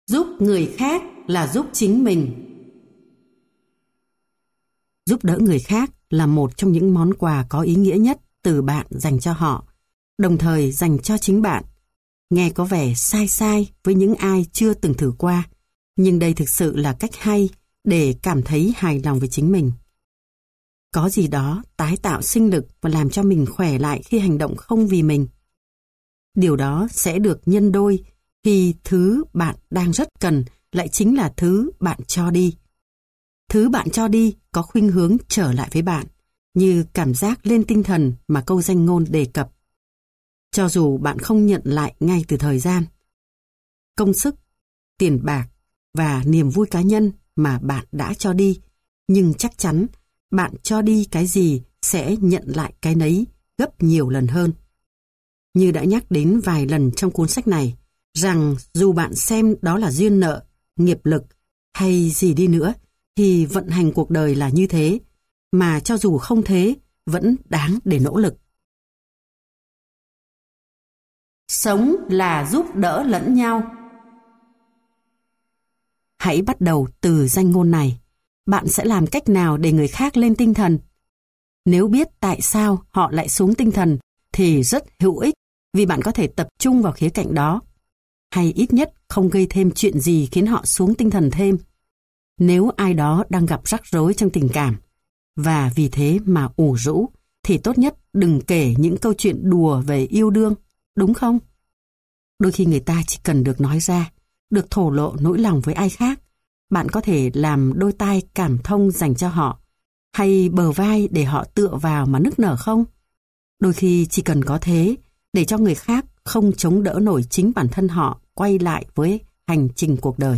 Giúp người khác là giúp chính mình. Giúp đỡ người khác là một trong những món quà có ý nghĩa nhất từ bạn dành cho họ, đồng thời dành cho chính bạn. Nghe có vẻ sai sai với những ai chưa từng thử qua, nhưng đây thực sự là cách hay để cảm thấy hài lòng với chính mình. Có gì đó tái tạo sinh lực và làm cho mình khỏe lại khi hành động không vì mình. Điều đó sẽ được nhân đôi khi thứ bạn đang rất cần lại chính là thứ bạn cho đi. Thứ bạn cho đi có khuynh hướng trở lại với bạn, như cảm giác lên tinh thần mà câu danh ngôn đề cập. Cho dù bạn không nhận lại ngay từ thời gian, công sức, tiền bạc và niềm vui cá nhân mà bạn đã cho đi, nhưng chắc chắn bạn cho đi cái gì sẽ nhận lại cái nấy gấp nhiều lần hơn. Như đã nhắc đến vài lần trong cuốn sách này, rằng dù bạn xem đó là duyên nợ, nghiệp lực hay gì đi nữa, thì vận hành cuộc đời là như thế, mà cho dù không thế, vẫn đáng để nỗ lực. Sống là giúp đỡ lẫn nhau. Hãy bắt đầu từ danh ngôn này. Bạn sẽ làm cách nào để người khác lên tinh thần? Nếu biết tại sao họ lại xuống tinh thần thì rất hữu ích, vì bạn có thể tập trung vào khía cạnh đó, hay ít nhất không gây thêm chuyện gì khiến họ xuống tinh thần thêm. Nếu ai đó đang gặp rắc rối trong tình cảm và vì thế mà ủ rũ, thì tốt nhất đừng kể những câu chuyện đùa về yêu đương, đúng không? Đôi khi người ta chỉ cần được nói ra, được thổ lộ nỗi lòng với ai khác. Bạn có thể làm đôi tai cảm thông dành cho họ, hay bờ vai để họ tựa vào mà nức nở không? Đôi khi chỉ cần có thế, để cho người khác không chống đỡ nổi chính bản thân họ quay lại với hành trình cuộc đời.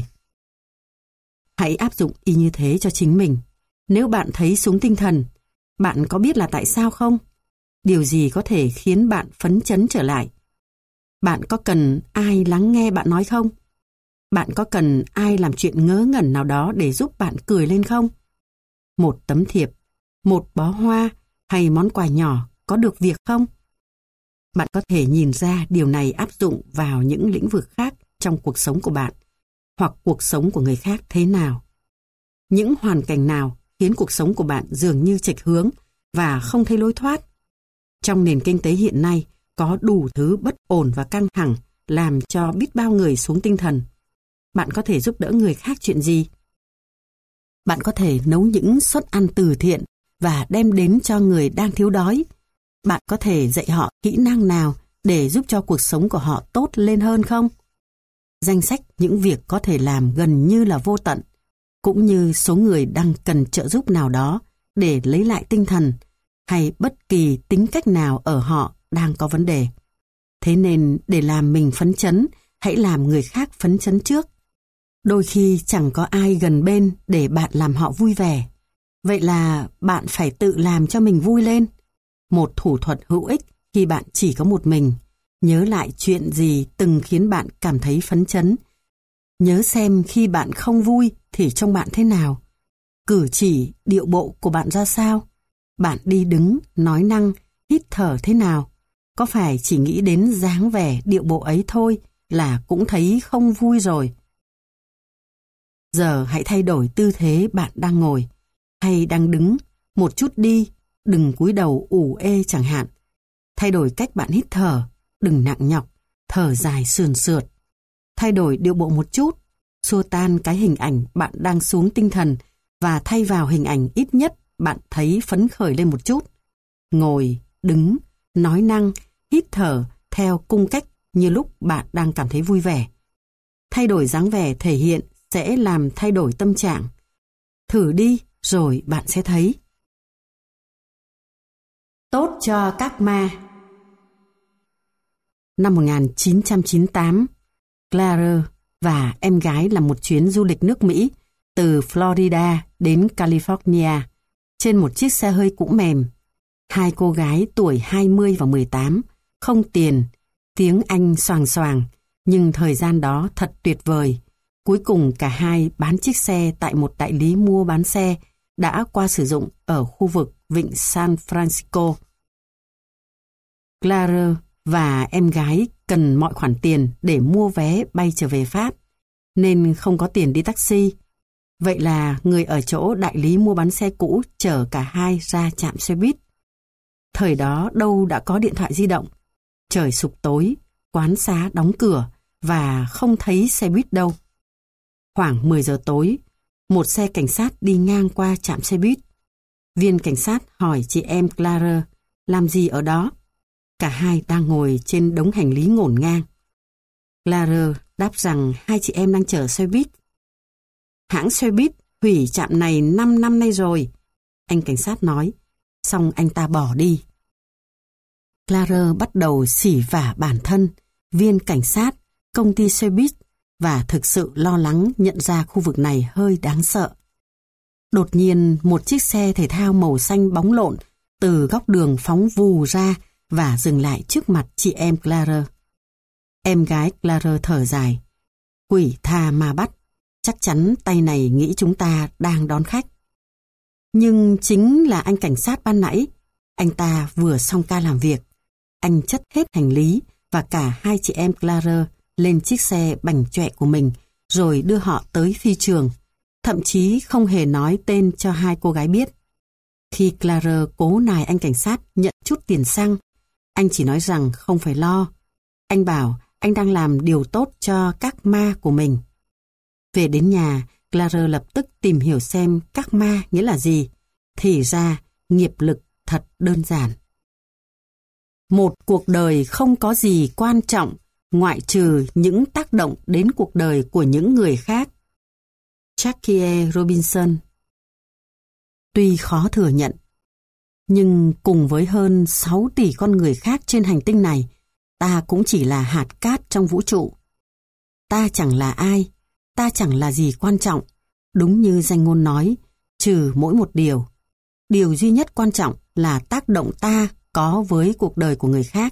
Hãy áp dụng y như thế cho chính mình. Nếu bạn thấy xuống tinh thần, bạn có biết là tại sao không? Điều gì có thể khiến bạn phấn chấn trở lại? Bạn có cần ai lắng nghe bạn nói không? Bạn có cần ai làm chuyện ngớ ngẩn nào đó để giúp bạn cười lên không? Một tấm thiệp, một bó hoa hay món quà nhỏ có được việc không? Bạn có thể nhìn ra điều này áp dụng vào những lĩnh vực khác trong cuộc sống của bạn, hoặc cuộc sống của người khác thế nào. Những hoàn cảnh nào khiến cuộc sống của bạn dường như chệch hướng và không thấy lối thoát? Trong nền kinh tế hiện nay, có đủ thứ bất ổn và căng thẳng làm cho biết bao người xuống tinh thần. Bạn có thể giúp đỡ người khác chuyện gì? Bạn có thể nấu những suất ăn từ thiện và đem đến cho người đang thiếu đói. Bạn có thể dạy họ kỹ năng nào để giúp cho cuộc sống của họ tốt lên hơn không? Danh sách những việc có thể làm gần như là vô tận, cũng như số người đang cần trợ giúp nào đó để lấy lại tinh thần, hay bất kỳ tính cách nào ở họ đang có vấn đề. Thế nên để làm mình phấn chấn, hãy làm người khác phấn chấn trước. Đôi khi chẳng có ai gần bên để bạn làm họ vui vẻ. Vậy là bạn phải tự làm cho mình vui lên. Một thủ thuật hữu ích khi bạn chỉ có một mình. Nhớ lại chuyện gì từng khiến bạn cảm thấy phấn chấn. Nhớ xem khi bạn không vui thì trông bạn thế nào. Cử chỉ, điệu bộ của bạn ra sao? Bạn đi đứng, nói năng, hít thở thế nào? Có phải chỉ nghĩ đến dáng vẻ điệu bộ ấy thôi là cũng thấy không vui rồi? Giờ hãy thay đổi tư thế bạn đang ngồi hay đang đứng một chút đi, đừng cúi đầu ủ ê chẳng hạn. Thay đổi cách bạn hít thở, đừng nặng nhọc, thở dài sườn sượt. Thay đổi điệu bộ một chút, xua tan cái hình ảnh bạn đang xuống tinh thần và thay vào hình ảnh ít nhất bạn thấy phấn khởi lên một chút. Ngồi, đứng, nói năng, hít thở theo cung cách như lúc bạn đang cảm thấy vui vẻ. Thay đổi dáng vẻ thể hiện sẽ làm thay đổi tâm trạng. Thử đi rồi bạn sẽ thấy. Tốt cho các ma. Năm 1998, Clara và em gái làm một chuyến du lịch nước Mỹ từ Florida đến California trên một chiếc xe hơi cũ mềm. Hai cô gái tuổi 20 và 18, không tiền, tiếng Anh xoàng xoàng, nhưng thời gian đó thật tuyệt vời. Cuối cùng cả hai bán chiếc xe tại một đại lý mua bán xe đã qua sử dụng ở khu vực vịnh San Francisco. Clara và em gái cần mọi khoản tiền để mua vé bay trở về Pháp. nên không có tiền đi taxi. Vậy là người ở chỗ đại lý mua bán xe cũ chở cả hai ra trạm xe buýt. Thời đó đâu đã có điện thoại di động. Trời sụp tối, quán xá đóng cửa và không thấy xe buýt đâu. Khoảng 10 giờ tối, một xe cảnh sát đi ngang qua trạm xe buýt. Viên cảnh sát hỏi chị em Clara làm gì ở đó. Cả hai đang ngồi trên đống hành lý ngổn ngang. Clara đáp rằng hai chị em đang chờ xe buýt. Hãng xe buýt hủy trạm này 5 năm nay rồi, anh cảnh sát nói. Xong anh ta bỏ đi. Clara bắt đầu xỉ vả bản thân, viên cảnh sát, công ty xe buýt và thực sự lo lắng nhận ra khu vực này hơi đáng sợ. Đột nhiên một chiếc xe thể thao màu xanh bóng lộn từ góc đường phóng vù ra và dừng lại trước mặt chị em Clara. Em gái Clara thở dài. Quỷ tha ma bắt, chắc chắn tay này nghĩ chúng ta đang đón khách. Nhưng chính là anh cảnh sát ban nãy, anh ta vừa xong ca làm việc. Anh chất hết hành lý và cả hai chị em Clara lên chiếc xe bành chọe của mình rồi đưa họ tới phi trường, thậm chí không hề nói tên cho hai cô gái biết. Khi Clara cố nài anh cảnh sát nhận chút tiền xăng, anh chỉ nói rằng không phải lo. Anh bảo anh đang làm điều tốt cho các ma của mình. Về đến nhà, Clara lập tức tìm hiểu xem các ma nghĩa là gì. Thì ra, nghiệp lực thật đơn giản. Một cuộc đời không có gì quan trọng ngoại trừ những tác động đến cuộc đời của những người khác. Jackie Robinson. Tuy khó thừa nhận, nhưng cùng với hơn 6 tỷ con người khác trên hành tinh này, ta cũng chỉ là hạt cát trong vũ trụ. Ta chẳng là ai, ta chẳng là gì quan trọng, đúng như danh ngôn nói, trừ mỗi một điều. Điều duy nhất quan trọng là tác động ta có với cuộc đời của người khác.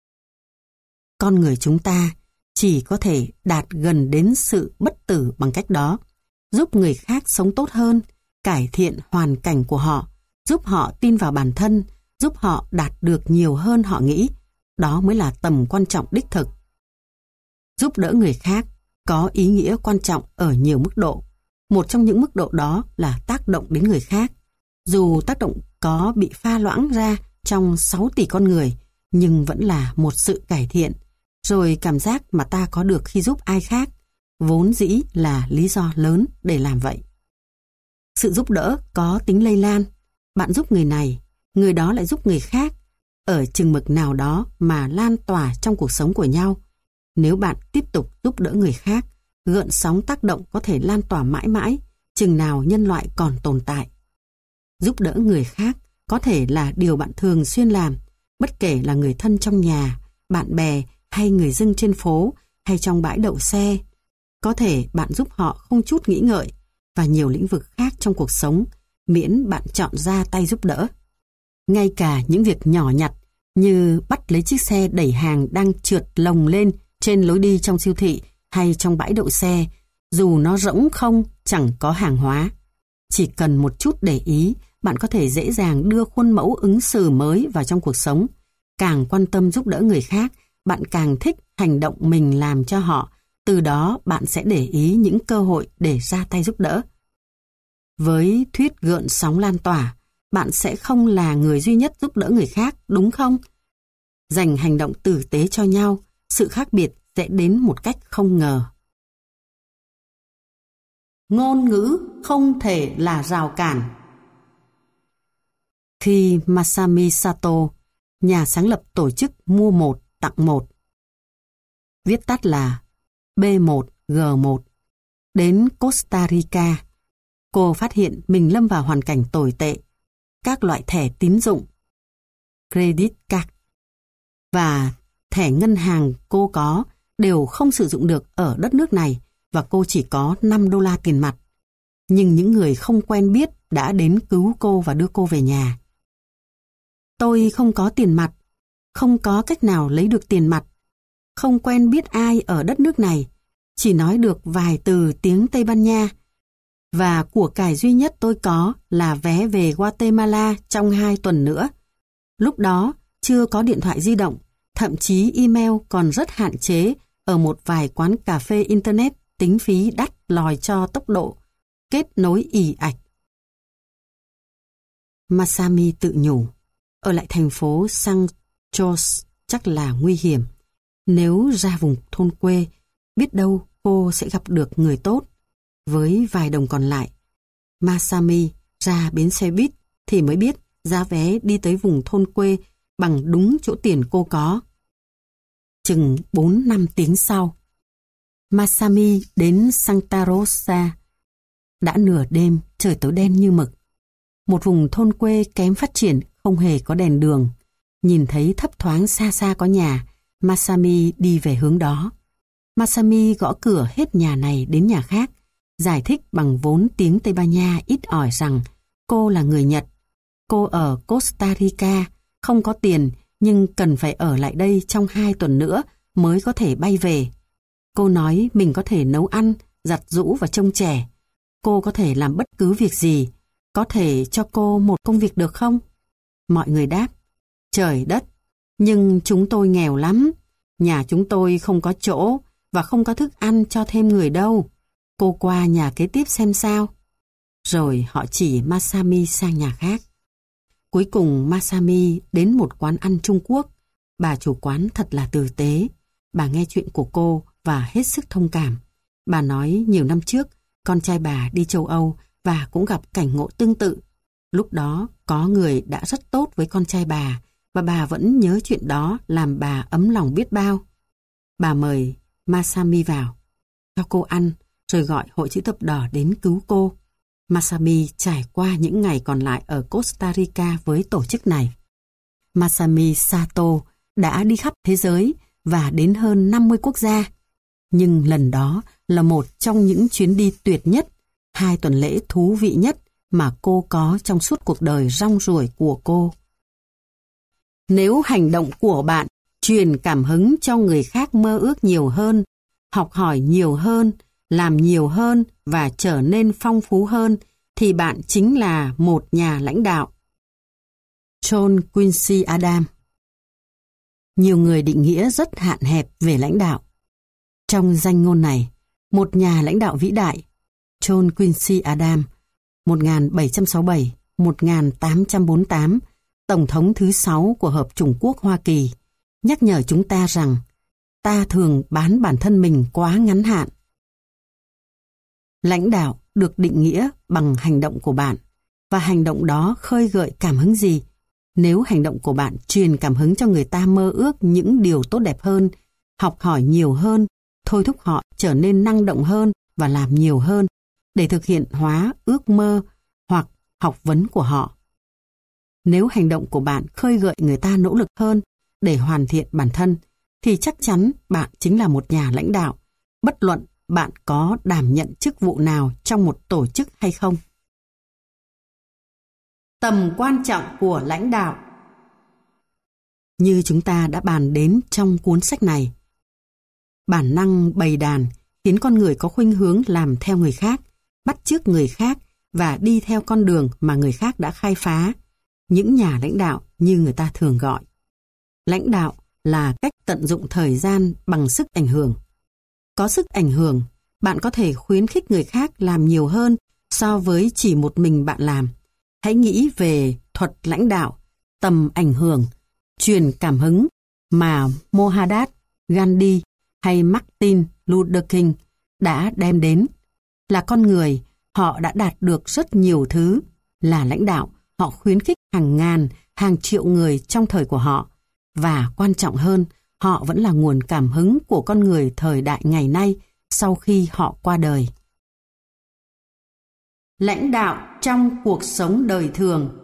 Con người chúng ta chỉ có thể đạt gần đến sự bất tử bằng cách đó, giúp người khác sống tốt hơn, cải thiện hoàn cảnh của họ, giúp họ tin vào bản thân, giúp họ đạt được nhiều hơn họ nghĩ. Đó mới là tầm quan trọng đích thực. Giúp đỡ người khác có ý nghĩa quan trọng ở nhiều mức độ. Một trong những mức độ đó là tác động đến người khác. Dù tác động có bị pha loãng ra trong 6 tỷ con người, nhưng vẫn là một sự cải thiện. Rồi cảm giác mà ta có được khi giúp ai khác, vốn dĩ là lý do lớn để làm vậy. Sự giúp đỡ có tính lây lan. Bạn giúp người này, người đó lại giúp người khác. Ở chừng mực nào đó mà lan tỏa trong cuộc sống của nhau. Nếu bạn tiếp tục giúp đỡ người khác, gợn sóng tác động có thể lan tỏa mãi mãi, chừng nào nhân loại còn tồn tại. Giúp đỡ người khác có thể là điều bạn thường xuyên làm, bất kể là người thân trong nhà, bạn bè hay người dân trên phố hay trong bãi đậu xe. Có thể bạn giúp họ không chút nghĩ ngợi và nhiều lĩnh vực khác trong cuộc sống, miễn bạn chọn ra tay giúp đỡ. Ngay cả những việc nhỏ nhặt như bắt lấy chiếc xe đẩy hàng đang trượt lồng lên trên lối đi trong siêu thị hay trong bãi đậu xe, dù nó rỗng không, chẳng có hàng hóa. Chỉ cần một chút để ý, bạn có thể dễ dàng đưa khuôn mẫu ứng xử mới vào trong cuộc sống. Càng quan tâm giúp đỡ người khác, bạn càng thích hành động mình làm cho họ. Từ đó bạn sẽ để ý những cơ hội để ra tay giúp đỡ. Với thuyết gợn sóng lan tỏa, bạn sẽ không là người duy nhất giúp đỡ người khác, đúng không? Dành hành động tử tế cho nhau, sự khác biệt sẽ đến một cách không ngờ. Ngôn ngữ không thể là rào cản. Khi Masami Sato, nhà sáng lập tổ chức Mua một tặng một, viết tắt là B1G1, đến Costa Rica, cô phát hiện mình lâm vào hoàn cảnh tồi tệ. Các loại thẻ tín dụng, credit card và thẻ ngân hàng cô có đều không sử dụng được ở đất nước này và cô chỉ có $5 tiền mặt. Nhưng những người không quen biết đã đến cứu cô và đưa cô về nhà. Tôi không có tiền mặt, không có cách nào lấy được tiền mặt, không quen biết ai ở đất nước này, chỉ nói được vài từ tiếng Tây Ban Nha. Và của cải duy nhất tôi có là vé về Guatemala trong 2 tuần nữa. Lúc đó chưa có điện thoại di động, thậm chí email còn rất hạn chế ở một vài quán cà phê internet tính phí đắt lòi cho tốc độ kết nối ì ạch. Masami tự nhủ, ở lại thành phố St. George chắc là nguy hiểm. Nếu ra vùng thôn quê, biết đâu cô sẽ gặp được người tốt. Với vài đồng còn lại, Masami ra bến xe buýt thì mới biết giá vé đi tới vùng thôn quê bằng đúng chỗ tiền cô có. Chừng 4-5 tiếng sau, Masami đến Santa Rosa. Đã nửa đêm, trời tối đen như mực. Một vùng thôn quê kém phát triển, không hề có đèn đường. Nhìn thấy thấp thoáng xa xa có nhà, Masami đi về hướng đó. Masami gõ cửa hết nhà này đến nhà khác, giải thích bằng vốn tiếng Tây Ban Nha ít ỏi rằng cô là người Nhật. Cô ở Costa Rica, không có tiền nhưng cần phải ở lại đây trong 2 tuần nữa mới có thể bay về. Cô nói mình có thể nấu ăn, giặt giũ và trông trẻ. Cô có thể làm bất cứ việc gì. Có thể cho cô một công việc được không? Mọi người đáp, trời đất, nhưng chúng tôi nghèo lắm. Nhà chúng tôi không có chỗ và không có thức ăn cho thêm người đâu. Cô qua nhà kế tiếp xem sao. Rồi họ chỉ Masami sang nhà khác. Cuối cùng Masami đến một quán ăn Trung Quốc. Bà chủ quán thật là tử tế. Bà nghe chuyện của cô và hết sức thông cảm. Bà nói nhiều năm trước, con trai bà đi châu Âu và cũng gặp cảnh ngộ tương tự. Lúc đó có người đã rất tốt với con trai bà và bà vẫn nhớ chuyện đó làm bà ấm lòng biết bao. Bà mời Masami vào, cho cô ăn, rồi gọi Hội Chữ Thập Đỏ đến cứu cô. Masami trải qua những ngày còn lại ở Costa Rica với tổ chức này. Masami Sato đã đi khắp thế giới và đến hơn 50 quốc gia. Nhưng lần đó là một trong những chuyến đi tuyệt nhất, 2 tuần lễ thú vị nhất mà cô có trong suốt cuộc đời rong ruổi của cô. Nếu hành động của bạn truyền cảm hứng cho người khác mơ ước nhiều hơn, học hỏi nhiều hơn, làm nhiều hơn và trở nên phong phú hơn, thì bạn chính là một nhà lãnh đạo. John Quincy Adams. Nhiều người định nghĩa rất hạn hẹp về lãnh đạo. Trong danh ngôn này, một nhà lãnh đạo vĩ đại, John Quincy Adams, 1767-1848, Tổng thống thứ 6 của Hợp Chủng Quốc Hoa Kỳ, nhắc nhở chúng ta rằng ta thường bán bản thân mình quá ngắn hạn. Lãnh đạo được định nghĩa bằng hành động của bạn, và hành động đó khơi gợi cảm hứng gì. Nếu hành động của bạn truyền cảm hứng cho người ta mơ ước những điều tốt đẹp hơn, học hỏi nhiều hơn, thôi thúc họ trở nên năng động hơn và làm nhiều hơn để thực hiện hóa ước mơ hoặc học vấn của họ. Nếu hành động của bạn khơi gợi người ta nỗ lực hơn để hoàn thiện bản thân, thì chắc chắn bạn chính là một nhà lãnh đạo, bất luận bạn có đảm nhận chức vụ nào trong một tổ chức hay không. Tầm quan trọng của lãnh đạo. Như chúng ta đã bàn đến trong cuốn sách này, bản năng bầy đàn khiến con người có khuynh hướng làm theo người khác, bắt chước người khác và đi theo con đường mà người khác đã khai phá. Những nhà lãnh đạo như người ta thường gọi. Lãnh đạo là cách tận dụng thời gian bằng sức ảnh hưởng. Có sức ảnh hưởng, bạn có thể khuyến khích người khác làm nhiều hơn so với chỉ một mình bạn làm. Hãy nghĩ về thuật lãnh đạo, tầm ảnh hưởng, truyền cảm hứng mà Mohandas Gandhi hay Martin Luther King đã đem đến. Là con người, họ đã đạt được rất nhiều thứ. Là lãnh đạo, họ khuyến khích hàng ngàn, hàng triệu người trong thời của họ. Và quan trọng hơn, họ vẫn là nguồn cảm hứng của con người thời đại ngày nay sau khi họ qua đời. Lãnh đạo trong cuộc sống đời thường.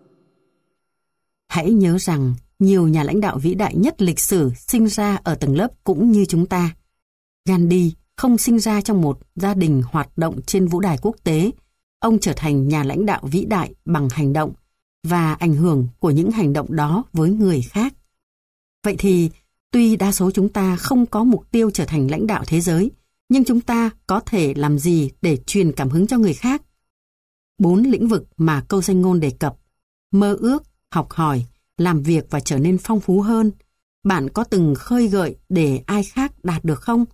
Hãy nhớ rằng nhiều nhà lãnh đạo vĩ đại nhất lịch sử sinh ra ở tầng lớp cũng như chúng ta. Gandhi không sinh ra trong một gia đình hoạt động trên vũ đài quốc tế. Ông trở thành nhà lãnh đạo vĩ đại bằng hành động và ảnh hưởng của những hành động đó với người khác. Vậy thì, tuy đa số chúng ta không có mục tiêu trở thành lãnh đạo thế giới, nhưng chúng ta có thể làm gì để truyền cảm hứng cho người khác? 4 lĩnh vực mà câu danh ngôn đề cập: mơ ước, học hỏi, làm việc và trở nên phong phú hơn. Bạn có từng khơi gợi để ai khác đạt được không?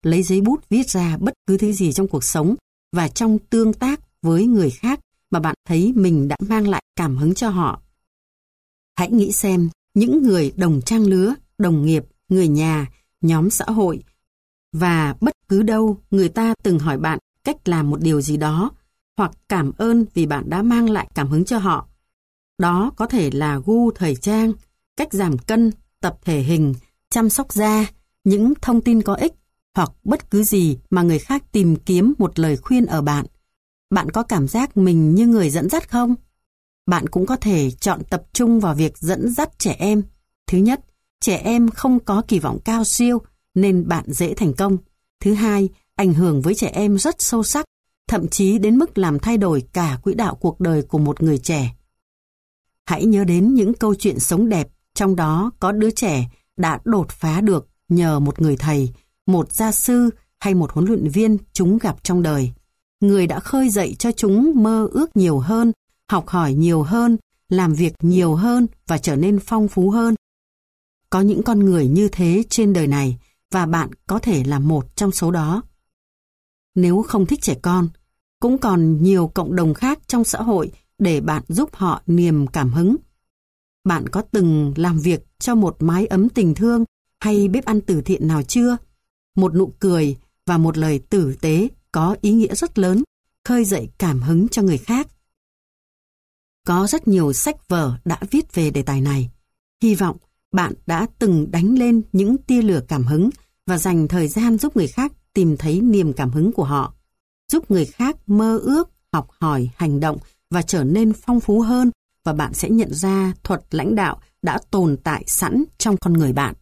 lấy giấy bút viết ra bất cứ thứ gì trong cuộc sống và trong tương tác với người khác mà bạn thấy mình đã mang lại cảm hứng cho họ. Hãy nghĩ xem những người đồng trang lứa, đồng nghiệp, người nhà, nhóm xã hội và bất cứ đâu người ta từng hỏi bạn cách làm một điều gì đó hoặc cảm ơn vì bạn đã mang lại cảm hứng cho họ. Đó có thể là gu thời trang, cách giảm cân, tập thể hình, chăm sóc da, những thông tin có ích hoặc bất cứ gì mà người khác tìm kiếm một lời khuyên ở bạn. Bạn có cảm giác mình như người dẫn dắt không? Bạn cũng có thể chọn tập trung vào việc dẫn dắt trẻ em. Thứ nhất, trẻ em không có kỳ vọng cao siêu nên bạn dễ thành công. Thứ hai, ảnh hưởng với trẻ em rất sâu sắc, thậm chí đến mức làm thay đổi cả quỹ đạo cuộc đời của một người trẻ. Hãy nhớ đến những câu chuyện sống đẹp, trong đó có đứa trẻ đã đột phá được nhờ một người thầy, một gia sư hay một huấn luyện viên chúng gặp trong đời. Người đã khơi dậy cho chúng mơ ước nhiều hơn, học hỏi nhiều hơn, làm việc nhiều hơn và trở nên phong phú hơn. Có những con người như thế trên đời này và bạn có thể là một trong số đó. Nếu không thích trẻ con, cũng còn nhiều cộng đồng khác trong xã hội để bạn giúp họ niềm cảm hứng. Bạn có từng làm việc cho một mái ấm tình thương hay bếp ăn từ thiện nào chưa? Một nụ cười và một lời tử tế có ý nghĩa rất lớn, khơi dậy cảm hứng cho người khác. Có rất nhiều sách vở đã viết về đề tài này. Hy vọng bạn đã từng đánh lên những tia lửa cảm hứng và dành thời gian giúp người khác tìm thấy niềm cảm hứng của họ, giúp người khác mơ ước, học hỏi, hành động và trở nên phong phú hơn, và bạn sẽ nhận ra thuật lãnh đạo đã tồn tại sẵn trong con người bạn.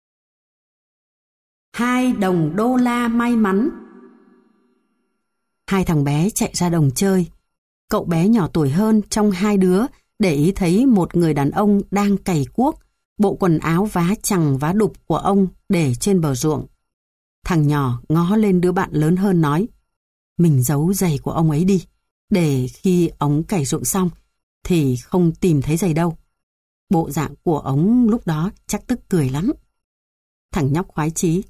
2 đồng đô la may mắn. 2 thằng bé chạy ra đồng chơi. Cậu bé nhỏ tuổi hơn trong 2 đứa để ý thấy một người đàn ông đang cày cuốc, bộ quần áo vá chằng vá đục của ông để trên bờ ruộng. Thằng nhỏ ngó lên đứa bạn lớn hơn nói, mình giấu giày của ông ấy đi, để khi ông cày ruộng xong thì không tìm thấy giày đâu. Bộ dạng của ông lúc đó chắc tức cười lắm. Thằng nhóc khoái chí.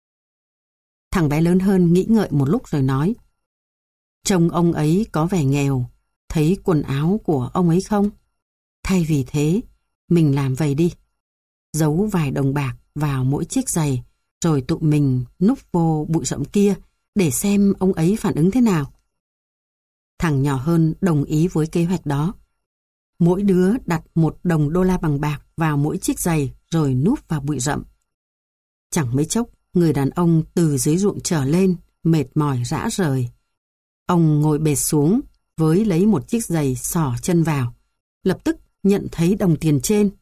Thằng bé lớn hơn nghĩ ngợi một lúc rồi nói, trông ông ấy có vẻ nghèo, thấy quần áo của ông ấy không? Thay vì thế, mình làm vậy đi. Giấu vài đồng bạc vào mỗi chiếc giày, rồi tụi mình núp vô bụi rậm kia để xem ông ấy phản ứng thế nào. Thằng nhỏ hơn đồng ý với kế hoạch đó. Mỗi đứa đặt 1 đồng đô la bằng bạc vào mỗi chiếc giày rồi núp vào bụi rậm. Chẳng mấy chốc, người đàn ông từ dưới ruộng trở lên, mệt mỏi rã rời. Ông ngồi bệt xuống, với lấy một chiếc giày xỏ chân vào, lập tức nhận thấy đồng tiền trên.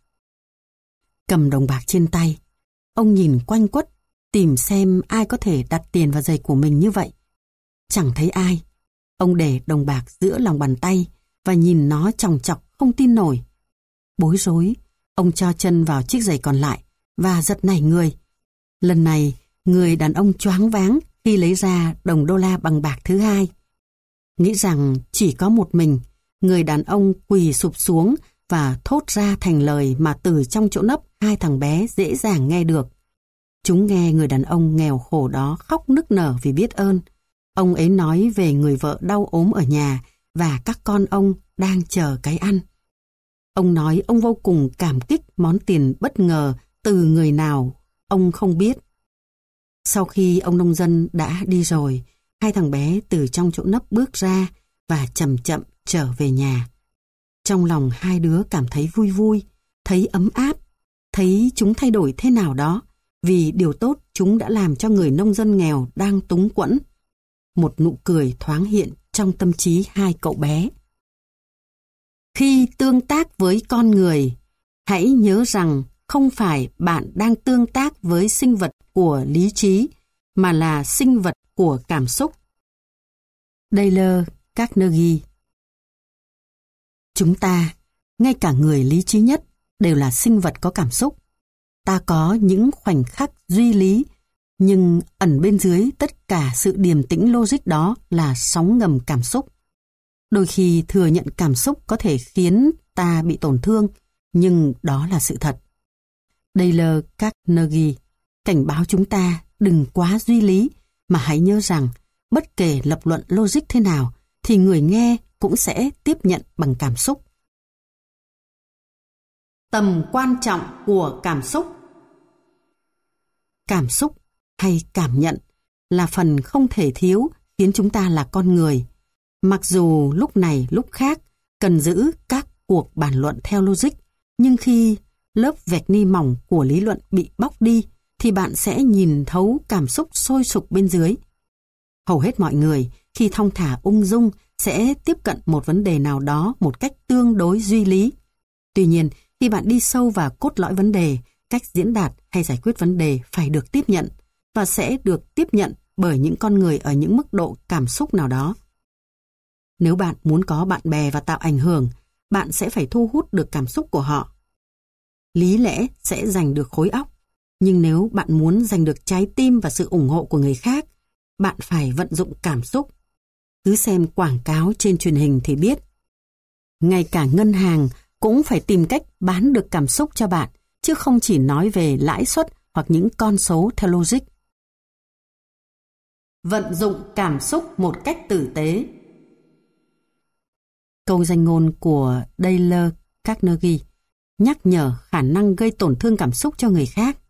Cầm đồng bạc trên tay, ông nhìn quanh quất, tìm xem ai có thể đặt tiền vào giày của mình như vậy. Chẳng thấy ai. Ông để đồng bạc giữa lòng bàn tay và nhìn nó chòng chọc không tin nổi. Bối rối, ông cho chân vào chiếc giày còn lại và giật nảy người. Lần này, người đàn ông choáng váng khi lấy ra đồng đô la bằng bạc thứ 2. Nghĩ rằng chỉ có một mình, người đàn ông quỳ sụp xuống và thốt ra thành lời mà từ trong chỗ nấp 2 thằng bé dễ dàng nghe được. Chúng nghe người đàn ông nghèo khổ đó khóc nức nở vì biết ơn. Ông ấy nói về người vợ đau ốm ở nhà và các con ông đang chờ cái ăn. Ông nói ông vô cùng cảm kích món tiền bất ngờ từ người nào ông không biết. Sau khi ông nông dân đã đi rồi, 2 thằng bé từ trong chỗ nấp bước ra và chậm chậm trở về nhà. Trong lòng 2 đứa cảm thấy vui vui, thấy ấm áp, thấy chúng thay đổi thế nào đó, vì điều tốt chúng đã làm cho người nông dân nghèo đang túng quẫn. Một nụ cười thoáng hiện trong tâm trí 2 cậu bé. Khi tương tác với con người, hãy nhớ rằng không phải bạn đang tương tác với sinh vật của lý trí, mà là sinh vật của cảm xúc. Dale Carnegie. Chúng ta, ngay cả người lý trí nhất, đều là sinh vật có cảm xúc. Ta có những khoảnh khắc duy lý, nhưng ẩn bên dưới tất cả sự điềm tĩnh logic đó là sóng ngầm cảm xúc. Đôi khi thừa nhận cảm xúc có thể khiến ta bị tổn thương, nhưng đó là sự thật. Dale Carnegie cảnh báo chúng ta đừng quá duy lý, Mà hãy nhớ rằng, bất kể lập luận logic thế nào, thì người nghe cũng sẽ tiếp nhận bằng cảm xúc. Tầm quan trọng của cảm xúc. Cảm xúc hay cảm nhận là phần không thể thiếu khiến chúng ta là con người. Mặc dù lúc này lúc khác cần giữ các cuộc bàn luận theo logic, nhưng khi lớp vẹt ni mỏng của lý luận bị bóc đi, thì bạn sẽ nhìn thấu cảm xúc sôi sục bên dưới. Hầu hết mọi người khi thong thả ung dung sẽ tiếp cận một vấn đề nào đó một cách tương đối duy lý. Tuy nhiên, khi bạn đi sâu vào cốt lõi vấn đề, cách diễn đạt hay giải quyết vấn đề phải được tiếp nhận và sẽ được tiếp nhận bởi những con người ở những mức độ cảm xúc nào đó. Nếu bạn muốn có bạn bè và tạo ảnh hưởng, bạn sẽ phải thu hút được cảm xúc của họ. Lý lẽ sẽ giành được khối óc, nhưng nếu bạn muốn giành được trái tim và sự ủng hộ của người khác, bạn phải vận dụng cảm xúc. Cứ xem quảng cáo trên truyền hình thì biết. Ngay cả ngân hàng cũng phải tìm cách bán được cảm xúc cho bạn, chứ không chỉ nói về lãi suất hoặc những con số theo logic. Vận dụng cảm xúc một cách tử tế. Câu danh ngôn của Dale Carnegie nhắc nhở khả năng gây tổn thương cảm xúc cho người khác.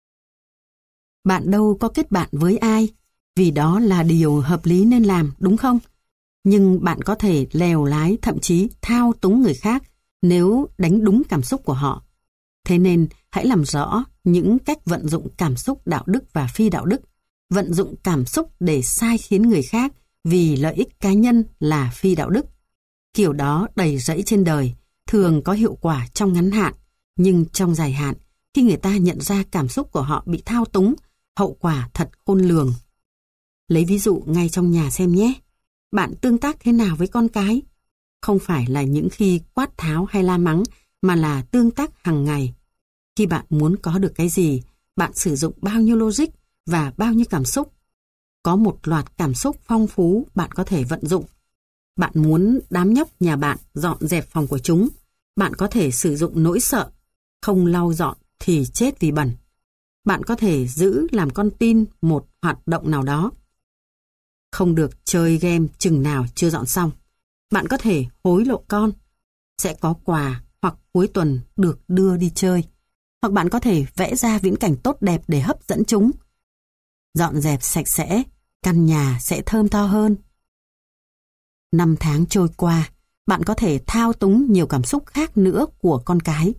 Bạn đâu có kết bạn với ai, vì đó là điều hợp lý nên làm, đúng không? Nhưng bạn có thể lèo lái, thậm chí thao túng người khác nếu đánh đúng cảm xúc của họ. Thế nên hãy làm rõ những cách vận dụng cảm xúc đạo đức và phi đạo đức. Vận dụng cảm xúc để sai khiến người khác vì lợi ích cá nhân là phi đạo đức. Kiểu đó đầy rẫy trên đời, thường có hiệu quả trong ngắn hạn, nhưng trong dài hạn, khi người ta nhận ra cảm xúc của họ bị thao túng, hậu quả thật khôn lường. Lấy ví dụ ngay trong nhà xem nhé. Bạn tương tác thế nào với con cái? Không phải là những khi quát tháo hay la mắng, mà là tương tác hàng ngày. Khi bạn muốn có được cái gì, bạn sử dụng bao nhiêu logic và bao nhiêu cảm xúc. Có một loạt cảm xúc phong phú bạn có thể vận dụng. Bạn muốn đám nhóc nhà bạn dọn dẹp phòng của chúng, bạn có thể sử dụng nỗi sợ, không lau dọn thì chết vì bẩn. Bạn có thể giữ làm con tin một hoạt động nào đó. Không được chơi game chừng nào chưa dọn xong. Bạn có thể hối lộ con, sẽ có quà hoặc cuối tuần được đưa đi chơi. Hoặc bạn có thể vẽ ra viễn cảnh tốt đẹp để hấp dẫn chúng. Dọn dẹp sạch sẽ, căn nhà sẽ thơm tho hơn. 5 tháng trôi qua, bạn có thể thao túng nhiều cảm xúc khác nữa của con cái.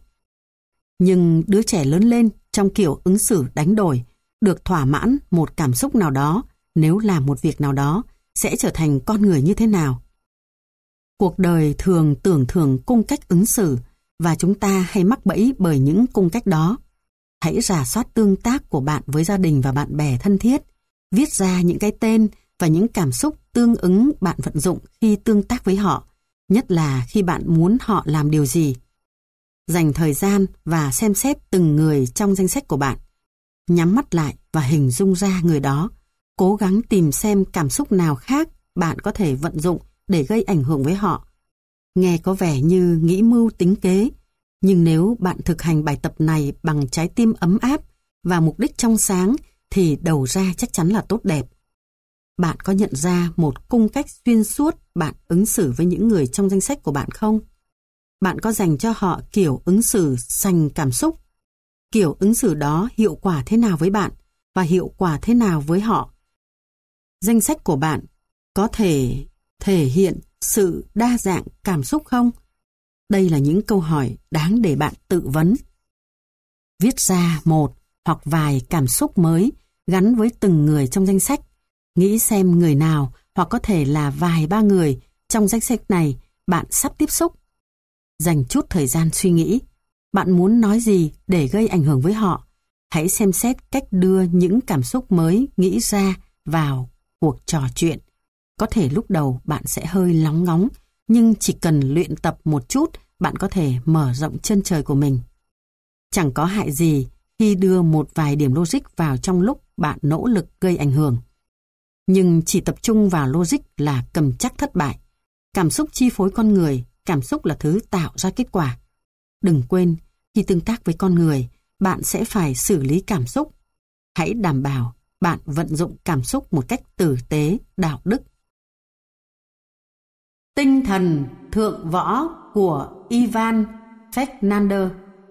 Nhưng đứa trẻ lớn lên trong kiểu ứng xử đánh đổi, được thỏa mãn một cảm xúc nào đó, nếu làm một việc nào đó, sẽ trở thành con người như thế nào? Cuộc đời thường tưởng thưởng cung cách ứng xử, và chúng ta hay mắc bẫy bởi những cung cách đó. Hãy rà soát tương tác của bạn với gia đình và bạn bè thân thiết, viết ra những cái tên và những cảm xúc tương ứng bạn vận dụng khi tương tác với họ, nhất là khi bạn muốn họ làm điều gì. Dành thời gian và xem xét từng người trong danh sách của bạn. Nhắm mắt lại và hình dung ra người đó. Cố gắng tìm xem cảm xúc nào khác bạn có thể vận dụng để gây ảnh hưởng với họ. Nghe có vẻ như nghĩ mưu tính kế, nhưng nếu bạn thực hành bài tập này bằng trái tim ấm áp và mục đích trong sáng thì đầu ra chắc chắn là tốt đẹp. Bạn có nhận ra một cung cách xuyên suốt bạn ứng xử với những người trong danh sách của bạn không? Bạn có dành cho họ kiểu ứng xử sành cảm xúc? Kiểu ứng xử đó hiệu quả thế nào với bạn và hiệu quả thế nào với họ? Danh sách của bạn có thể thể hiện sự đa dạng cảm xúc không? Đây là những câu hỏi đáng để bạn tự vấn. Viết ra một hoặc vài cảm xúc mới gắn với từng người trong danh sách. Nghĩ xem người nào hoặc có thể là vài ba người trong danh sách này bạn sắp tiếp xúc. Dành chút thời gian suy nghĩ. Bạn muốn nói gì để gây ảnh hưởng với họ? Hãy xem xét cách đưa những cảm xúc mới nghĩ ra vào cuộc trò chuyện. Có thể lúc đầu bạn sẽ hơi lóng ngóng, nhưng chỉ cần luyện tập một chút, bạn có thể mở rộng chân trời của mình. Chẳng có hại gì khi đưa một vài điểm logic vào trong lúc bạn nỗ lực gây ảnh hưởng. Nhưng chỉ tập trung vào logic là cầm chắc thất bại. Cảm xúc chi phối con người, cảm xúc là thứ tạo ra kết quả. Đừng quên, khi tương tác với con người, bạn sẽ phải xử lý cảm xúc. Hãy đảm bảo bạn vận dụng cảm xúc một cách tử tế, đạo đức. Tinh thần thượng võ của Ivan Fernandez.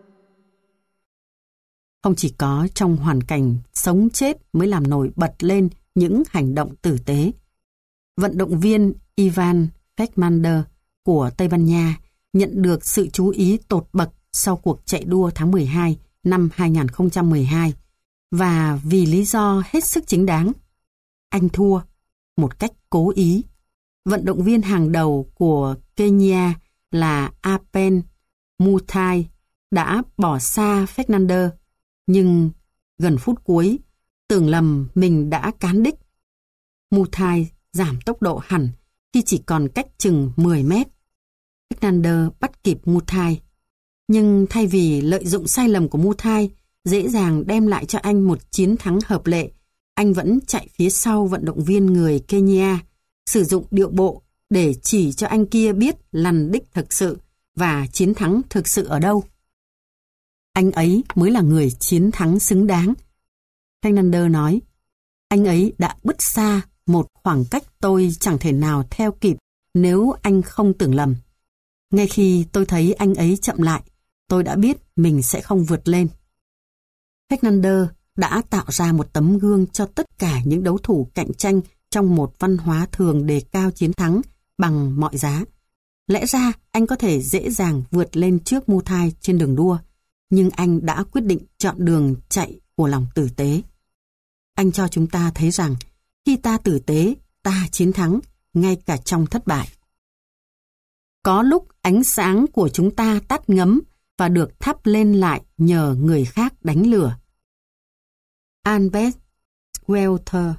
Không chỉ có trong hoàn cảnh sống chết mới làm nổi bật lên những hành động tử tế. Vận động viên Ivan Fernandez của Tây Ban Nha nhận được sự chú ý tột bậc sau cuộc chạy đua tháng 12 năm 2012 và vì lý do hết sức chính đáng. Anh thua một cách cố ý. Vận động viên hàng đầu của Kenya là Apen Mutai đã bỏ xa Fernandez, nhưng gần phút cuối tưởng lầm mình đã cán đích. Mutai giảm tốc độ hẳn khi chỉ còn cách chừng 10 mét. Fernandez bắt kịp Mutai, nhưng thay vì lợi dụng sai lầm của Mutai dễ dàng đem lại cho anh một chiến thắng hợp lệ, anh vẫn chạy phía sau vận động viên người Kenya, sử dụng điệu bộ để chỉ cho anh kia biết lằn đích thực sự và chiến thắng thực sự ở đâu. Anh ấy mới là người chiến thắng xứng đáng. Fernandez nói, anh ấy đã bứt xa một khoảng cách tôi chẳng thể nào theo kịp nếu anh không tưởng lầm. Ngay khi tôi thấy anh ấy chậm lại, tôi đã biết mình sẽ không vượt lên. Fernandez đã tạo ra một tấm gương cho tất cả những đấu thủ cạnh tranh trong một văn hóa thường đề cao chiến thắng bằng mọi giá. Lẽ ra anh có thể dễ dàng vượt lên trước Mutai trên đường đua, nhưng anh đã quyết định chọn đường chạy của lòng tử tế. Anh cho chúng ta thấy rằng khi ta tử tế, ta chiến thắng, ngay cả trong thất bại. Có lúc ánh sáng của chúng ta tắt ngấm và được thắp lên lại nhờ người khác đánh lửa. Albert Welter.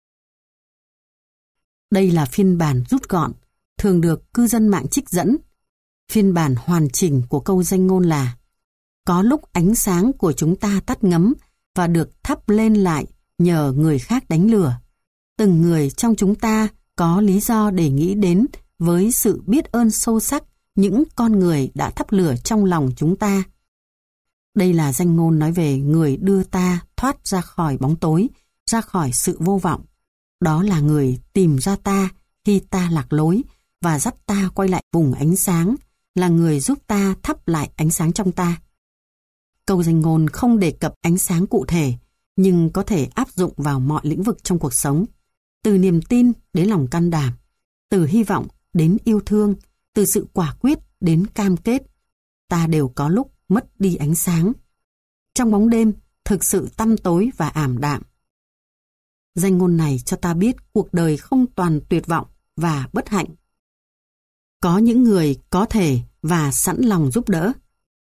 Đây là phiên bản rút gọn, thường được cư dân mạng trích dẫn. Phiên bản hoàn chỉnh của câu danh ngôn là: có lúc ánh sáng của chúng ta tắt ngấm và được thắp lên lại nhờ người khác đánh lửa. Từng người trong chúng ta có lý do để nghĩ đến với sự biết ơn sâu sắc những con người đã thắp lửa trong lòng chúng ta. Đây là danh ngôn nói về người đưa ta thoát ra khỏi bóng tối, ra khỏi sự vô vọng. Đó là người tìm ra ta khi ta lạc lối và dắt ta quay lại vùng ánh sáng, là người giúp ta thắp lại ánh sáng trong ta. Câu danh ngôn không đề cập ánh sáng cụ thể, nhưng có thể áp dụng vào mọi lĩnh vực trong cuộc sống. Từ niềm tin đến lòng can đảm, từ hy vọng đến yêu thương, từ sự quả quyết đến cam kết, ta đều có lúc mất đi ánh sáng. Trong bóng đêm, thực sự tăm tối và ảm đạm. Danh ngôn này cho ta biết cuộc đời không toàn tuyệt vọng và bất hạnh. Có những người có thể và sẵn lòng giúp đỡ.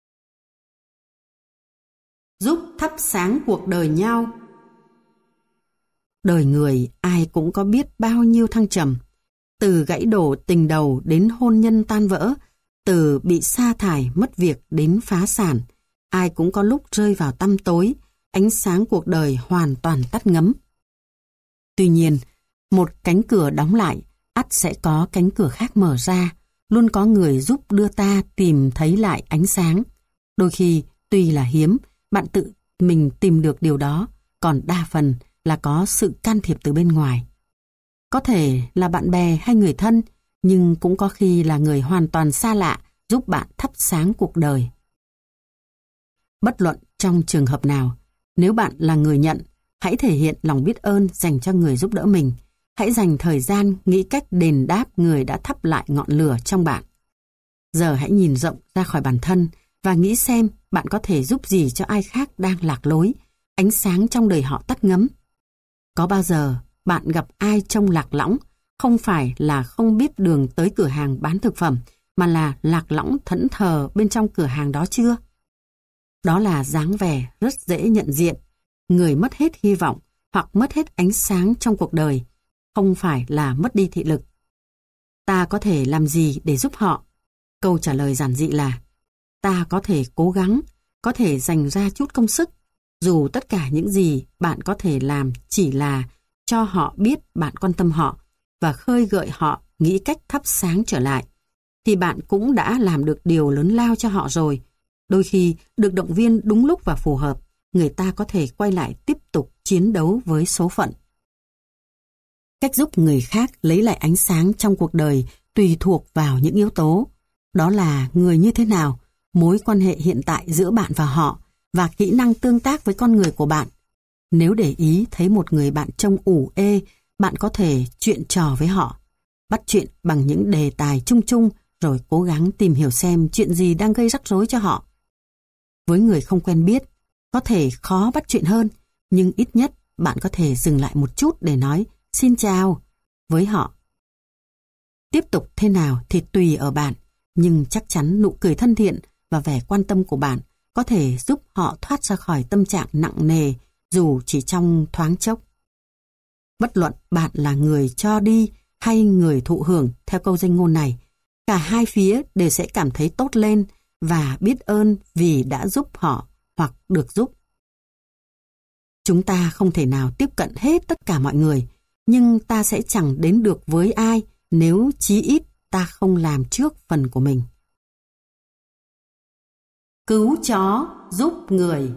Giúp thắp sáng cuộc đời nhau. Đời người ai cũng có biết bao nhiêu thăng trầm. Từ gãy đổ tình đầu đến hôn nhân tan vỡ, từ bị sa thải mất việc đến phá sản, ai cũng có lúc rơi vào tăm tối, ánh sáng cuộc đời hoàn toàn tắt ngấm. Tuy nhiên, một cánh cửa đóng lại, ắt sẽ có cánh cửa khác mở ra, luôn có người giúp đưa ta tìm thấy lại ánh sáng. Đôi khi, tuy là hiếm, bạn tự mình tìm được điều đó, còn đa phần là có sự can thiệp từ bên ngoài. Có thể là bạn bè hay người thân, nhưng cũng có khi là người hoàn toàn xa lạ giúp bạn thắp sáng cuộc đời. Bất luận trong trường hợp nào, nếu bạn là người nhận, hãy thể hiện lòng biết ơn dành cho người giúp đỡ mình. Hãy dành thời gian nghĩ cách đền đáp người đã thắp lại ngọn lửa trong bạn. Giờ hãy nhìn rộng ra khỏi bản thân và nghĩ xem bạn có thể giúp gì cho ai khác đang lạc lối, ánh sáng trong đời họ tắt ngấm. Có bao giờ bạn gặp ai trông lạc lõng, không phải là không biết đường tới cửa hàng bán thực phẩm, mà là lạc lõng thẫn thờ bên trong cửa hàng đó chưa? Đó là dáng vẻ rất dễ nhận diện, người mất hết hy vọng hoặc mất hết ánh sáng trong cuộc đời, không phải là mất đi thị lực. Ta có thể làm gì để giúp họ? Câu trả lời giản dị là: ta có thể cố gắng, có thể dành ra chút công sức, dù tất cả những gì bạn có thể làm chỉ là cho họ biết bạn quan tâm họ và khơi gợi họ nghĩ cách thắp sáng trở lại, thì bạn cũng đã làm được điều lớn lao cho họ rồi. Đôi khi được động viên đúng lúc và phù hợp, người ta có thể quay lại tiếp tục chiến đấu với số phận. Cách giúp người khác lấy lại ánh sáng trong cuộc đời tùy thuộc vào những yếu tố. Đó là người như thế nào, mối quan hệ hiện tại giữa bạn và họ, và kỹ năng tương tác với con người của bạn. Nếu để ý thấy một người bạn trông ủ ê, bạn có thể chuyện trò với họ. Bắt chuyện bằng những đề tài chung chung, rồi cố gắng tìm hiểu xem chuyện gì đang gây rắc rối cho họ. Với người không quen biết, có thể khó bắt chuyện hơn, nhưng ít nhất bạn có thể dừng lại một chút để nói xin chào với họ. Tiếp tục thế nào thì tùy ở bạn, nhưng chắc chắn nụ cười thân thiện và vẻ quan tâm của bạn có thể giúp họ thoát ra khỏi tâm trạng nặng nề dù chỉ trong thoáng chốc. Bất luận bạn là người cho đi hay người thụ hưởng theo câu danh ngôn này, cả hai phía đều sẽ cảm thấy tốt lên và biết ơn vì đã giúp họ hoặc được giúp. Chúng ta không thể nào tiếp cận hết tất cả mọi người, nhưng ta sẽ chẳng đến được với ai nếu chí ít ta không làm trước phần của mình. Cứu chó giúp người.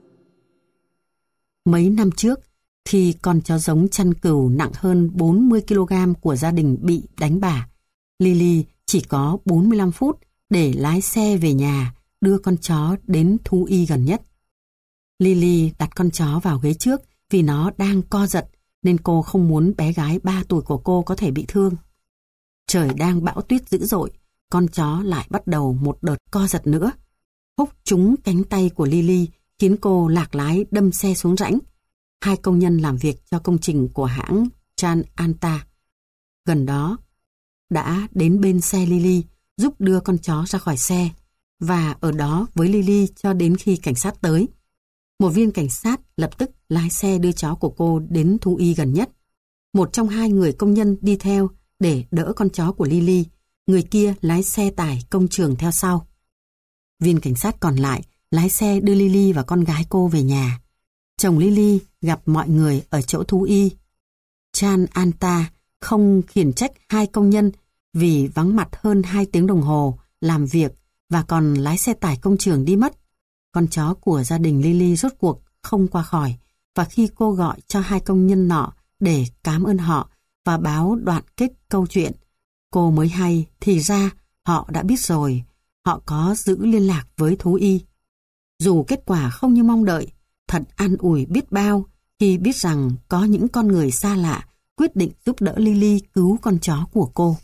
Mấy năm trước, khi con chó giống chăn cừu nặng hơn 40 kg của gia đình bị đánh bả, Lily chỉ có 45 phút để lái xe về nhà đưa con chó đến thú y gần nhất. Lily đặt con chó vào ghế trước vì nó đang co giật, nên cô không muốn bé gái 3 tuổi của cô có thể bị thương. Trời đang bão tuyết dữ dội, con chó lại bắt đầu một đợt co giật nữa. Húc trúng cánh tay của Lily khiến cô lạc lái đâm xe xuống rãnh. 2 công nhân làm việc cho công trình của hãng Chan Anta gần đó đã đến bên xe Lily giúp đưa con chó ra khỏi xe và ở đó với Lily cho đến khi cảnh sát tới. Một viên cảnh sát lập tức lái xe đưa chó của cô đến thú y gần nhất. Một trong 2 người công nhân đi theo để đỡ con chó của Lily, người kia lái xe tải công trường theo sau. Viên cảnh sát còn lại lái xe đưa Lily và con gái cô về nhà. Chồng Lily gặp mọi người ở chỗ thú y. Chan Anta không khiển trách 2 công nhân vì vắng mặt hơn 2 tiếng đồng hồ làm việc và còn lái xe tải công trường đi mất. Con chó của gia đình Lily rốt cuộc không qua khỏi, và khi cô gọi cho 2 công nhân nọ để cảm ơn họ và báo đoạn kết câu chuyện, cô mới hay thì ra họ đã biết rồi, họ có giữ liên lạc với thú y. Dù kết quả không như mong đợi, thật an ủi biết bao khi biết rằng có những con người xa lạ quyết định giúp đỡ Lily cứu con chó của cô.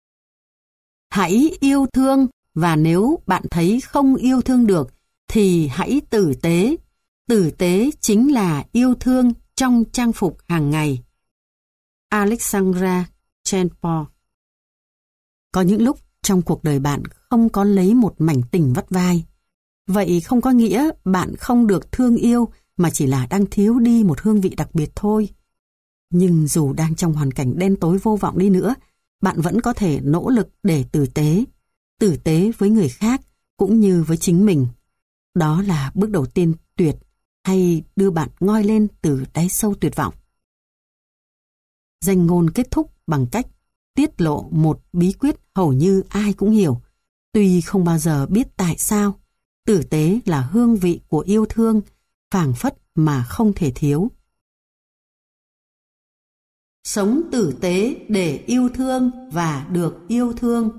Hãy yêu thương, và nếu bạn thấy không yêu thương được thì hãy tử tế. Tử tế chính là yêu thương trong trang phục hàng ngày. Alexandra Chenpo. Có những lúc trong cuộc đời bạn không có lấy một mảnh tình vắt vai. Vậy không có nghĩa bạn không được thương yêu, mà chỉ là đang thiếu đi một hương vị đặc biệt thôi. Nhưng dù đang trong hoàn cảnh đen tối vô vọng đi nữa, bạn vẫn có thể nỗ lực để tử tế với người khác cũng như với chính mình. Đó là bước đầu tiên tuyệt, hay đưa bạn ngoi lên từ đáy sâu tuyệt vọng. Danh ngôn kết thúc bằng cách tiết lộ một bí quyết hầu như ai cũng hiểu, tuy không bao giờ biết tại sao. Tử tế là hương vị của yêu thương, phảng phất mà không thể thiếu. Sống tử tế để yêu thương và được yêu thương.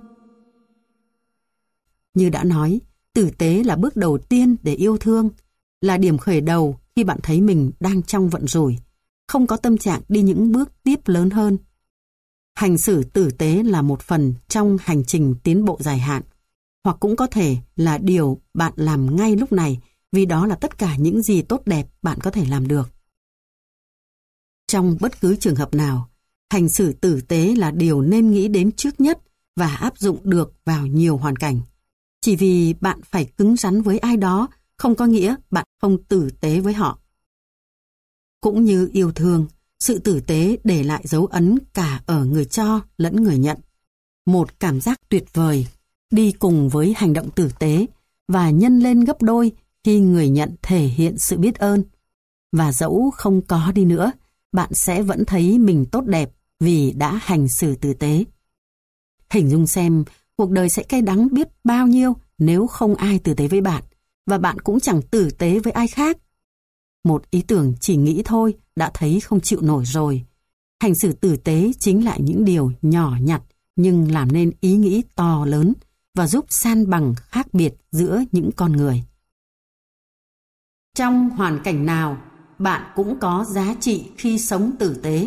Như đã nói, tử tế là bước đầu tiên để yêu thương, là điểm khởi đầu khi bạn thấy mình đang trong vận rủi, không có tâm trạng đi những bước tiếp lớn hơn. Hành xử tử tế là một phần trong hành trình tiến bộ dài hạn, hoặc cũng có thể là điều bạn làm ngay lúc này, vì đó là tất cả những gì tốt đẹp bạn có thể làm được. Trong bất cứ trường hợp nào, hành xử tử tế là điều nên nghĩ đến trước nhất và áp dụng được vào nhiều hoàn cảnh. Chỉ vì bạn phải cứng rắn với ai đó không có nghĩa bạn không tử tế với họ. Cũng như yêu thương, sự tử tế để lại dấu ấn cả ở người cho lẫn người nhận. Một cảm giác tuyệt vời đi cùng với hành động tử tế và nhân lên gấp đôi khi người nhận thể hiện sự biết ơn. Và dẫu không có đi nữa, bạn sẽ vẫn thấy mình tốt đẹp vì đã hành xử tử tế. Hình dung xem, cuộc đời sẽ cay đắng biết bao nhiêu nếu không ai tử tế với bạn, và bạn cũng chẳng tử tế với ai khác. Một ý tưởng chỉ nghĩ thôi đã thấy không chịu nổi rồi. Hành xử tử tế chính là những điều nhỏ nhặt nhưng làm nên ý nghĩ to lớn và giúp san bằng khác biệt giữa những con người. Trong hoàn cảnh nào, bạn cũng có giá trị khi sống tử tế.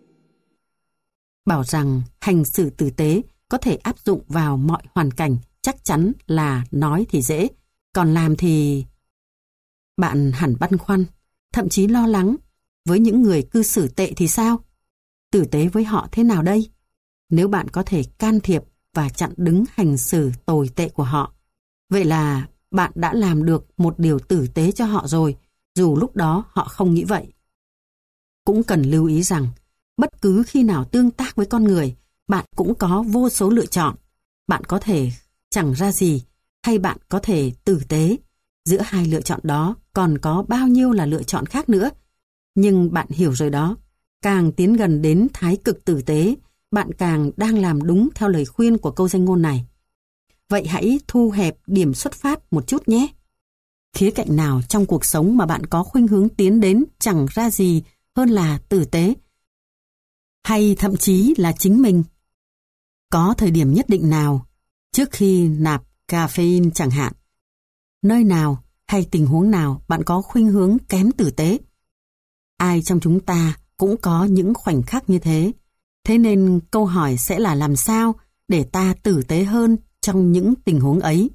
Bảo rằng hành xử tử tế có thể áp dụng vào mọi hoàn cảnh chắc chắn là nói thì dễ, còn làm thì... Bạn hẳn băn khoăn, thậm chí lo lắng. Với những người cư xử tệ thì sao? Tử tế với họ thế nào đây? Nếu bạn có thể can thiệp và chặn đứng hành xử tồi tệ của họ, vậy là bạn đã làm được một điều tử tế cho họ rồi, dù lúc đó họ không nghĩ vậy. Cũng cần lưu ý rằng, bất cứ khi nào tương tác với con người, bạn cũng có vô số lựa chọn. Bạn có thể chẳng ra gì, hay bạn có thể tử tế. Giữa hai lựa chọn đó còn có bao nhiêu là lựa chọn khác nữa. Nhưng bạn hiểu rồi đó, càng tiến gần đến thái cực tử tế, bạn càng đang làm đúng theo lời khuyên của câu danh ngôn này. Vậy hãy thu hẹp điểm xuất phát một chút nhé. Khía cạnh nào trong cuộc sống mà bạn có khuynh hướng tiến đến chẳng ra gì hơn là tử tế? Hay thậm chí là chính mình? Có thời điểm nhất định nào, trước khi nạp caffeine chẳng hạn, nơi nào hay tình huống nào bạn có khuynh hướng kém tử tế? Ai trong chúng ta cũng có những khoảnh khắc như thế. Thế nên câu hỏi sẽ là làm sao để ta tử tế hơn trong những tình huống ấy.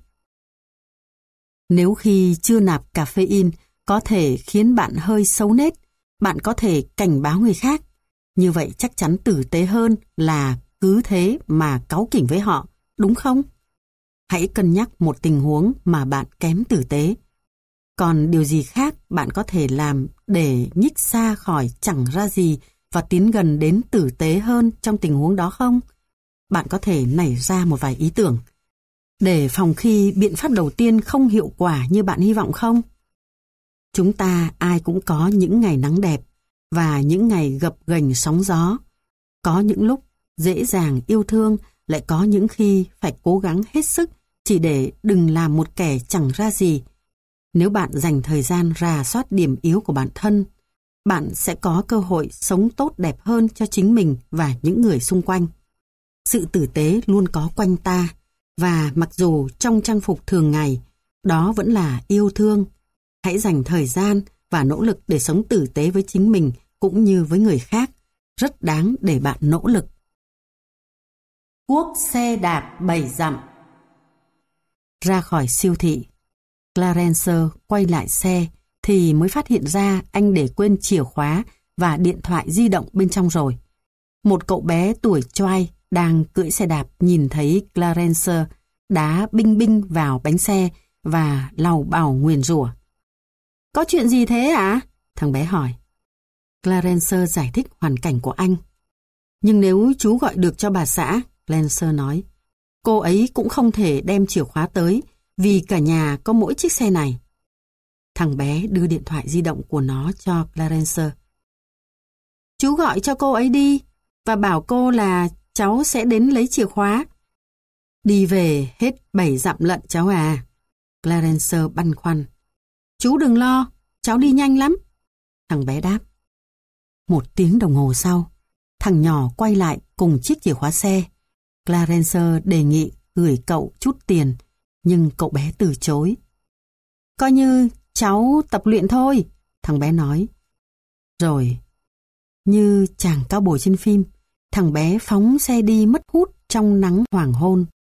Nếu khi chưa nạp caffeine có thể khiến bạn hơi xấu nết, bạn có thể cảnh báo người khác. Như vậy chắc chắn tử tế hơn là cứ thế mà cáu kỉnh với họ, đúng không? Hãy cân nhắc một tình huống mà bạn kém tử tế. Còn điều gì khác bạn có thể làm để nhích xa khỏi chẳng ra gì và tiến gần đến tử tế hơn trong tình huống đó không? Bạn có thể nảy ra một vài ý tưởng để phòng khi biện pháp đầu tiên không hiệu quả như bạn hy vọng không? Chúng ta ai cũng có những ngày nắng đẹp và những ngày gập ghềnh sóng gió. Có những lúc dễ dàng yêu thương, lại có những khi phải cố gắng hết sức chỉ để đừng làm một kẻ chẳng ra gì. Nếu bạn dành thời gian rà soát điểm yếu của bản thân, bạn sẽ có cơ hội sống tốt đẹp hơn cho chính mình và những người xung quanh. Sự tử tế luôn có quanh ta, và mặc dù trong trang phục thường ngày, đó vẫn là yêu thương. Hãy dành thời gian và nỗ lực để sống tử tế với chính mình cũng như với người khác. Rất đáng để bạn nỗ lực. Cuốc xe đạp 7 dặm. Ra khỏi siêu thị, Clarence quay lại xe thì mới phát hiện ra anh để quên chìa khóa và điện thoại di động bên trong rồi. Một cậu bé tuổi choai đang cưỡi xe đạp nhìn thấy Clarence đá binh binh vào bánh xe và làu bàu nguyền rủa. Có chuyện gì thế ạ? Thằng bé hỏi. Clarence giải thích hoàn cảnh của anh. Nhưng nếu chú gọi được cho bà xã, Clarence nói, cô ấy cũng không thể đem chìa khóa tới vì cả nhà có mỗi chiếc xe này. Thằng bé đưa điện thoại di động của nó cho Clarence. Chú gọi cho cô ấy đi và bảo cô là cháu sẽ đến lấy chìa khóa. Đi về hết 7 dặm lận cháu à. Clarence băn khoăn. Chú đừng lo, cháu đi nhanh lắm. Thằng bé đáp. 1 tiếng đồng hồ sau, thằng nhỏ quay lại cùng chiếc chìa khóa xe. Clarence đề nghị gửi cậu chút tiền, nhưng cậu bé từ chối. Coi như cháu tập luyện thôi, thằng bé nói. Rồi, như chàng cao bồi trên phim, thằng bé phóng xe đi mất hút trong nắng hoàng hôn.